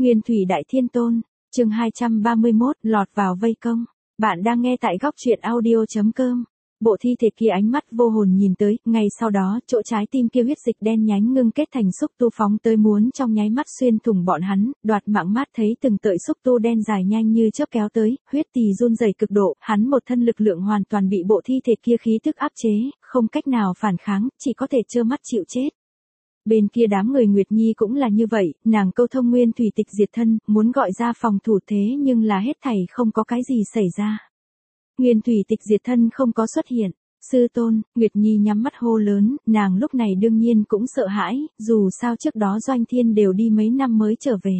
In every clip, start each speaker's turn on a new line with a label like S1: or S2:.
S1: Nguyên thủy đại thiên tôn, chương 231, lọt vào vây công. Bạn đang nghe tại góc truyện audio.com. Bộ thi thể kia ánh mắt vô hồn nhìn tới, ngay sau đó, chỗ trái tim kia huyết dịch đen nhánh ngưng kết thành xúc tu phóng tới muốn trong nháy mắt xuyên thủng bọn hắn, đoạt mạng mắt thấy từng tợi xúc tu đen dài nhanh như chớp kéo tới, huyết tỳ run rẩy cực độ, hắn một thân lực lượng hoàn toàn bị bộ thi thể kia khí tức áp chế, không cách nào phản kháng, chỉ có thể trơ mắt chịu chết. Bên kia đám người Nguyệt Nhi cũng là như vậy, nàng câu thông nguyên thủy tịch diệt thân, muốn gọi ra phòng thủ thế nhưng là hết thảy không có cái gì xảy ra. Nguyên thủy tịch diệt thân không có xuất hiện. Sư tôn, Nguyệt Nhi nhắm mắt hô lớn, nàng lúc này đương nhiên cũng sợ hãi, dù sao trước đó Doanh Thiên đều đi mấy năm mới trở về.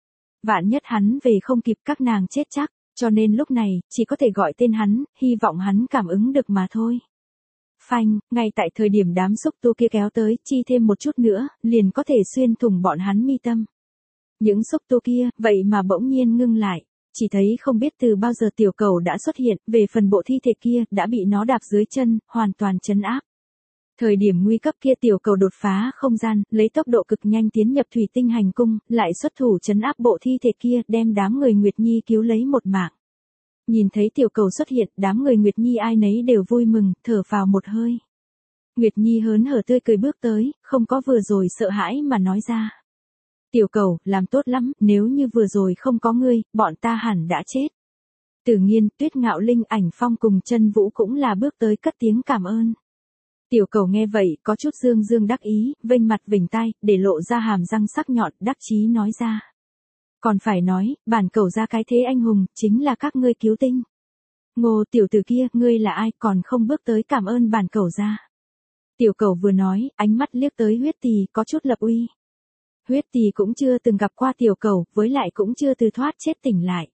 S1: Vạn nhất hắn về không kịp các nàng chết chắc, cho nên lúc này, chỉ có thể gọi tên hắn, hy vọng hắn cảm ứng được mà thôi. Phanh, ngay tại thời điểm đám xúc tu kia kéo tới, chi thêm một chút nữa, liền có thể xuyên thủng bọn hắn mi tâm. Những xúc tu kia, vậy mà bỗng nhiên ngưng lại. Chỉ thấy không biết từ bao giờ tiểu cầu đã xuất hiện, về phần bộ thi thể kia, đã bị nó đạp dưới chân, hoàn toàn trấn áp. Thời điểm nguy cấp kia tiểu cầu đột phá không gian, lấy tốc độ cực nhanh tiến nhập thủy tinh hành cung, lại xuất thủ trấn áp bộ thi thể kia, đem đám người Nguyệt Nhi cứu lấy một mạng. Nhìn thấy tiểu cầu xuất hiện, đám người Nguyệt Nhi ai nấy đều vui mừng, thở phào một hơi. Nguyệt Nhi hớn hở tươi cười bước tới, không có vừa rồi sợ hãi mà nói ra. Tiểu cầu, làm tốt lắm, nếu như vừa rồi không có ngươi, bọn ta hẳn đã chết. Tử Nghiên, Tuyết Ngạo Linh, Ảnh Phong cùng Chân Vũ cũng là bước tới cất tiếng cảm ơn. Tiểu cầu nghe vậy, có chút dương dương đắc ý, vênh mặt vểnh tai, để lộ ra hàm răng sắc nhọn, đắc chí nói ra. Còn phải nói, bản cầu ra cái thế anh hùng, chính là các ngươi cứu tinh. Ngô tiểu tử kia, ngươi là ai, còn không bước tới cảm ơn bản cầu ra. Tiểu cầu vừa nói, ánh mắt liếc tới huyết tỳ, có chút lập uy. Huyết tỳ cũng chưa từng gặp qua tiểu cầu, với lại cũng chưa từ thoát chết tỉnh lại.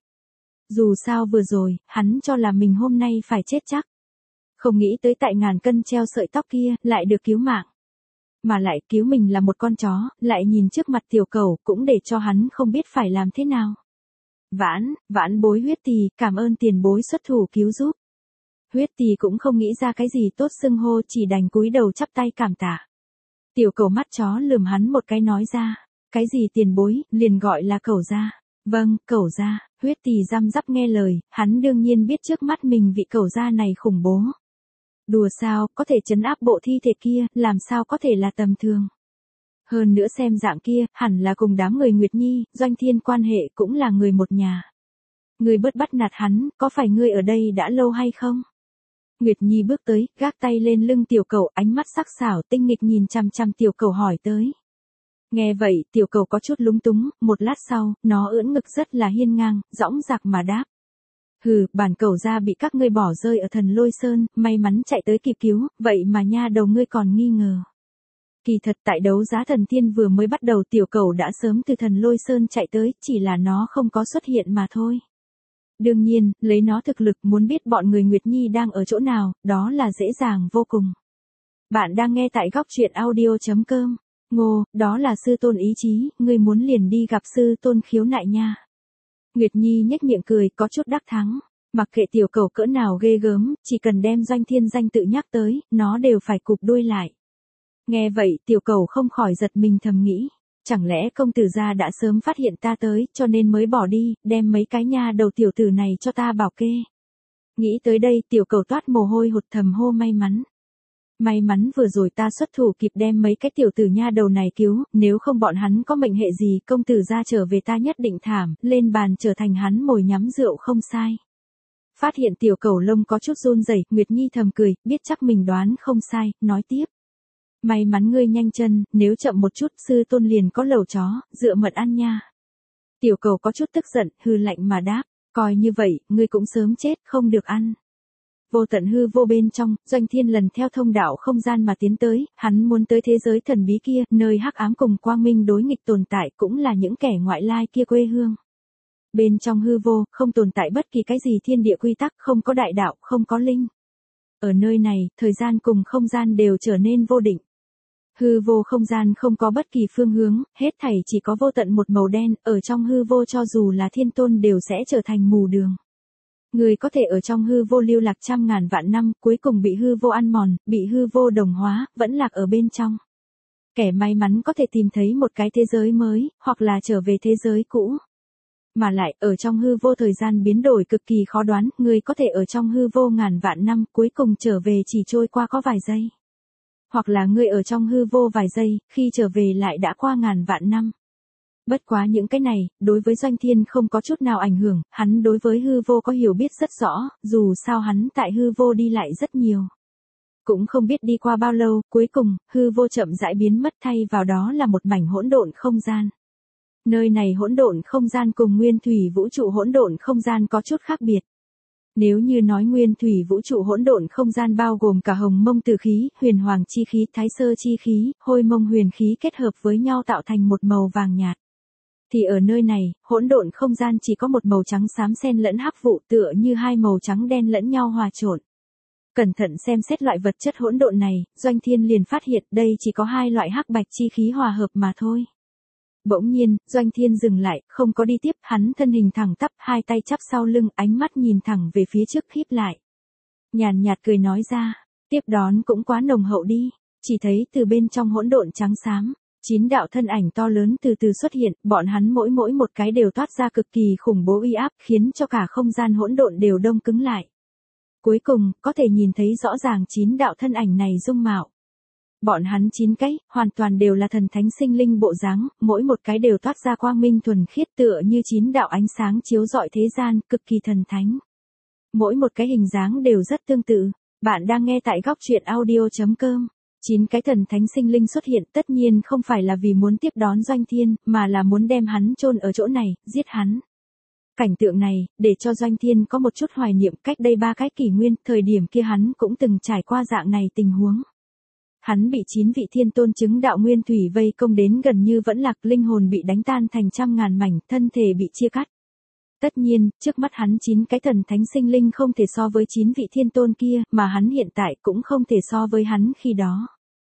S1: Dù sao vừa rồi, hắn cho là mình hôm nay phải chết chắc. Không nghĩ tới tại ngàn cân treo sợi tóc kia, lại được cứu mạng. Mà lại cứu mình là một con chó, lại nhìn trước mặt tiểu cầu, cũng để cho hắn không biết phải làm thế nào. Vãn bối huyết tỳ, cảm ơn tiền bối xuất thủ cứu giúp. Huyết tỳ cũng không nghĩ ra cái gì tốt xưng hô, chỉ đành cúi đầu chắp tay cảm tạ. Tiểu cầu mắt chó lườm hắn một cái nói ra, cái gì tiền bối, liền gọi là cẩu gia. Vâng, cẩu gia. Huyết tỳ răm rắp nghe lời, hắn đương nhiên biết trước mắt mình vị cẩu gia này khủng bố. Đùa sao, có thể trấn áp bộ thi thể kia, làm sao có thể là tầm thường. Hơn nữa xem dạng kia, hẳn là cùng đám người Nguyệt Nhi, Doanh Thiên quan hệ cũng là người một nhà. Ngươi bớt bắt nạt hắn, có phải ngươi ở đây đã lâu hay không? Nguyệt Nhi bước tới, gác tay lên lưng tiểu cầu, ánh mắt sắc sảo tinh nghịch nhìn chằm chằm tiểu cầu hỏi tới. Nghe vậy, tiểu cầu có chút lúng túng, một lát sau, nó ưỡn ngực rất là hiên ngang, dõng dạc mà đáp. Hừ, bản cầu gia bị các ngươi bỏ rơi ở Thần Lôi Sơn, may mắn chạy tới kịp cứu, vậy mà nha đầu ngươi còn nghi ngờ. Kỳ thật tại đấu giá thần tiên vừa mới bắt đầu tiểu cầu đã sớm từ Thần Lôi Sơn chạy tới, chỉ là nó không có xuất hiện mà thôi. Đương nhiên, lấy nó thực lực muốn biết bọn người Nguyệt Nhi đang ở chỗ nào, đó là dễ dàng vô cùng. Bạn đang nghe tại góc truyện audio.com. Ngô, đó là sư tôn ý chí, ngươi muốn liền đi gặp sư tôn khiếu nại nha. Nguyệt Nhi nhếch miệng cười, có chút đắc thắng. Mặc kệ tiểu cầu cỡ nào ghê gớm, chỉ cần đem Doanh Thiên danh tự nhắc tới, nó đều phải cụp đuôi lại. Nghe vậy, tiểu cầu không khỏi giật mình thầm nghĩ. Chẳng lẽ công tử gia đã sớm phát hiện ta tới, cho nên mới bỏ đi, đem mấy cái nha đầu tiểu tử này cho ta bảo kê. Nghĩ tới đây, tiểu cầu toát mồ hôi hột thầm hô may mắn. May mắn vừa rồi ta xuất thủ kịp đem mấy cái tiểu tử nha đầu này cứu, nếu không bọn hắn có mệnh hệ gì, công tử gia trở về ta nhất định thảm, lên bàn trở thành hắn mồi nhắm rượu không sai. Phát hiện tiểu cầu lông có chút run rẩy, Nguyệt Nhi thầm cười, biết chắc mình đoán không sai, nói tiếp. May mắn ngươi nhanh chân, nếu chậm một chút sư tôn liền có lẩu chó, dựa mật ăn nha. Tiểu cầu có chút tức giận, hư lạnh mà đáp, coi như vậy, ngươi cũng sớm chết, không được ăn. Vô tận hư vô bên trong, Doanh Thiên lần theo thông đạo không gian mà tiến tới, hắn muốn tới thế giới thần bí kia, nơi hắc ám cùng quang minh đối nghịch tồn tại cũng là những kẻ ngoại lai kia quê hương. Bên trong hư vô, không tồn tại bất kỳ cái gì thiên địa quy tắc, không có đại đạo, không có linh. Ở nơi này, thời gian cùng không gian đều trở nên vô định. Hư vô không gian không có bất kỳ phương hướng, hết thảy chỉ có vô tận một màu đen, ở trong hư vô cho dù là thiên tôn đều sẽ trở thành mù đường. Người có thể ở trong hư vô lưu lạc trăm ngàn vạn năm, cuối cùng bị hư vô ăn mòn, bị hư vô đồng hóa, vẫn lạc ở bên trong. Kẻ may mắn có thể tìm thấy một cái thế giới mới, hoặc là trở về thế giới cũ. Mà lại, ở trong hư vô thời gian biến đổi cực kỳ khó đoán, người có thể ở trong hư vô ngàn vạn năm, cuối cùng trở về chỉ trôi qua có vài giây. Hoặc là người ở trong hư vô vài giây, khi trở về lại đã qua ngàn vạn năm. Bất quá những cái này, đối với Doanh Thiên không có chút nào ảnh hưởng, hắn đối với hư vô có hiểu biết rất rõ, dù sao hắn tại hư vô đi lại rất nhiều. Cũng không biết đi qua bao lâu, cuối cùng, hư vô chậm rãi biến mất, thay vào đó là một mảnh hỗn độn không gian. Nơi này hỗn độn không gian cùng nguyên thủy vũ trụ hỗn độn không gian có chút khác biệt. Nếu như nói nguyên thủy vũ trụ hỗn độn không gian bao gồm cả hồng mông tử khí, huyền hoàng chi khí, thái sơ chi khí, hôi mông huyền khí kết hợp với nhau tạo thành một màu vàng nhạt. Thì ở nơi này, hỗn độn không gian chỉ có một màu trắng xám xen lẫn hắc vụ, tựa như hai màu trắng đen lẫn nhau hòa trộn. Cẩn thận xem xét loại vật chất hỗn độn này, Doanh Thiên liền phát hiện đây chỉ có hai loại hắc bạch chi khí hòa hợp mà thôi. Bỗng nhiên, Doanh Thiên dừng lại, không có đi tiếp, hắn thân hình thẳng tắp, hai tay chắp sau lưng, ánh mắt nhìn thẳng về phía trước híp lại. Nhàn nhạt cười nói ra, tiếp đón cũng quá nồng hậu đi, chỉ thấy từ bên trong hỗn độn trắng xám, 9 đạo thân ảnh to lớn từ từ xuất hiện, bọn hắn mỗi một cái đều toát ra cực kỳ khủng bố uy áp, khiến cho cả không gian hỗn độn đều đông cứng lại. Cuối cùng, có thể nhìn thấy rõ ràng 9 đạo thân ảnh này dung mạo. Bọn hắn 9 cái, hoàn toàn đều là thần thánh sinh linh bộ dáng, mỗi một cái đều toát ra quang minh thuần khiết tựa như 9 đạo ánh sáng chiếu rọi thế gian, cực kỳ thần thánh. Mỗi một cái hình dáng đều rất tương tự. Bạn đang nghe tại góc truyện audio.com. 9 cái thần thánh sinh linh xuất hiện tất nhiên không phải là vì muốn tiếp đón Doanh Thiên, mà là muốn đem hắn chôn ở chỗ này, giết hắn. Cảnh tượng này, để cho Doanh Thiên có một chút hoài niệm cách đây 3 cái kỷ nguyên, thời điểm kia hắn cũng từng trải qua dạng này tình huống. Hắn bị 9 vị thiên tôn chứng đạo nguyên thủy vây công đến gần như vẫn lạc, linh hồn bị đánh tan thành trăm ngàn mảnh, thân thể bị chia cắt. Tất nhiên, trước mắt hắn 9 cái thần thánh sinh linh không thể so với 9 vị thiên tôn kia, mà hắn hiện tại cũng không thể so với hắn khi đó.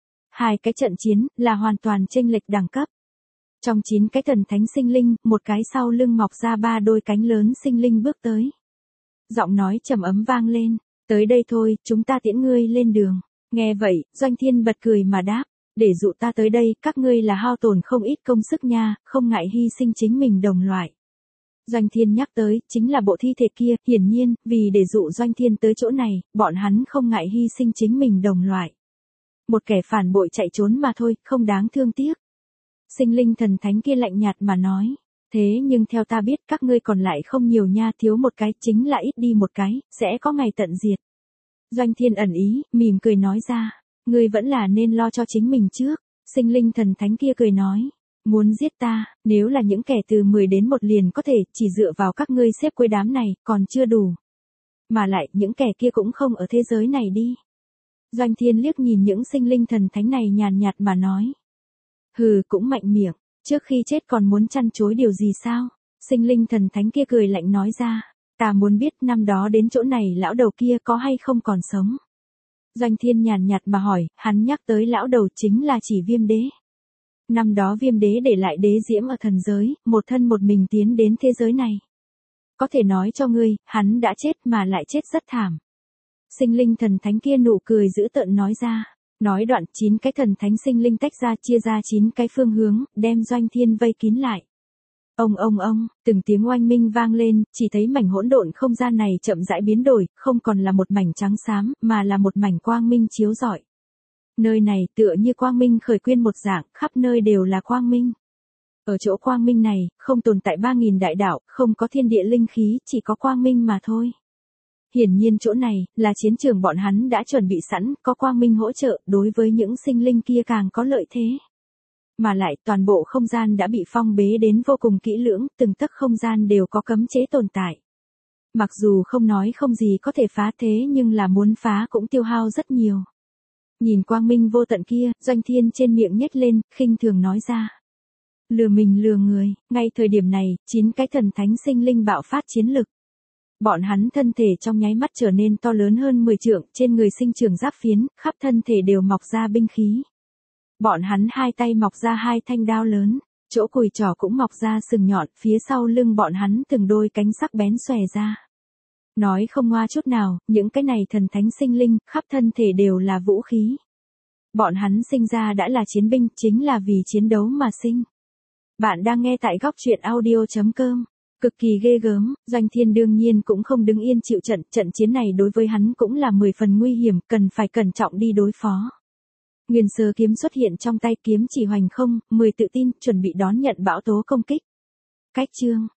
S1: Hai cái trận chiến, là hoàn toàn chênh lệch đẳng cấp. Trong 9 cái thần thánh sinh linh, một cái sau lưng mọc ra 3 đôi cánh lớn sinh linh bước tới. Giọng nói trầm ấm vang lên, tới đây thôi, chúng ta tiễn ngươi lên đường. Nghe vậy, Doanh Thiên bật cười mà đáp, để dụ ta tới đây, các ngươi là hao tổn không ít công sức nha, không ngại hy sinh chính mình đồng loại. Doanh Thiên nhắc tới, chính là bộ thi thể kia, hiển nhiên, vì để dụ Doanh Thiên tới chỗ này, bọn hắn không ngại hy sinh chính mình đồng loại. Một kẻ phản bội chạy trốn mà thôi, không đáng thương tiếc. Sinh linh thần thánh kia lạnh nhạt mà nói, thế nhưng theo ta biết các ngươi còn lại không nhiều nha, thiếu một cái, chính là ít đi một cái, sẽ có ngày tận diệt. Doanh Thiên ẩn ý, mỉm cười nói ra, ngươi vẫn là nên lo cho chính mình trước. Sinh linh thần thánh kia cười nói, muốn giết ta, nếu là những kẻ từ 10 đến 1 liền có thể, chỉ dựa vào các ngươi xếp cuối đám này, còn chưa đủ. Mà lại, những kẻ kia cũng không ở thế giới này đi. Doanh Thiên liếc nhìn những sinh linh thần thánh này nhàn nhạt mà nói. Hừ, cũng mạnh miệng, trước khi chết còn muốn chăn chối điều gì sao? Sinh linh thần thánh kia cười lạnh nói ra, ta muốn biết năm đó đến chỗ này lão đầu kia có hay không còn sống. Doanh Thiên nhàn nhạt mà hỏi, hắn nhắc tới lão đầu chính là chỉ Viêm Đế. Năm đó Viêm Đế để lại đế diễm ở thần giới, một thân một mình tiến đến thế giới này. Có thể nói cho ngươi, hắn đã chết mà lại chết rất thảm. Sinh linh thần thánh kia nụ cười dữ tợn nói ra. Nói đoạn 9 cái thần thánh sinh linh tách ra chia ra 9 cái phương hướng, đem Doanh Thiên vây kín lại. Ông, từng tiếng oanh minh vang lên, chỉ thấy mảnh hỗn độn không gian này chậm rãi biến đổi, không còn là một mảnh trắng xám, mà là một mảnh quang minh chiếu rọi. Nơi này tựa như quang minh khởi quyên một dạng, khắp nơi đều là quang minh. Ở chỗ quang minh này, không tồn tại 3.000 đại đạo, không có thiên địa linh khí, chỉ có quang minh mà thôi. Hiển nhiên chỗ này, là chiến trường bọn hắn đã chuẩn bị sẵn, có quang minh hỗ trợ, đối với những sinh linh kia càng có lợi thế. Mà lại, toàn bộ không gian đã bị phong bế đến vô cùng kỹ lưỡng, từng tấc không gian đều có cấm chế tồn tại. Mặc dù không nói không gì có thể phá thế nhưng là muốn phá cũng tiêu hao rất nhiều. Nhìn quang minh vô tận kia, Doanh Thiên trên miệng nhếch lên, khinh thường nói ra. Lừa mình lừa người, ngay thời điểm này, 9 cái thần thánh sinh linh bạo phát chiến lực. Bọn hắn thân thể trong nháy mắt trở nên to lớn hơn 10 trượng, trên người sinh trưởng giáp phiến, khắp thân thể đều mọc ra binh khí. Bọn hắn hai tay mọc ra 2 thanh đao lớn, chỗ cùi trỏ cũng mọc ra sừng nhọn, phía sau lưng bọn hắn từng đôi cánh sắc bén xòe ra. Nói không ngoa chút nào, những cái này thần thánh sinh linh, khắp thân thể đều là vũ khí. Bọn hắn sinh ra đã là chiến binh, chính là vì chiến đấu mà sinh. Bạn đang nghe tại góc truyện audio.com. Cực kỳ ghê gớm, Doanh Thiên đương nhiên cũng không đứng yên chịu trận chiến này đối với hắn cũng là 10 phần nguy hiểm, cần phải cẩn trọng đi đối phó. Nguyên sơ kiếm xuất hiện trong tay, kiếm chỉ hoành không, 10 tự tin, chuẩn bị đón nhận bão tố công kích. Cách chương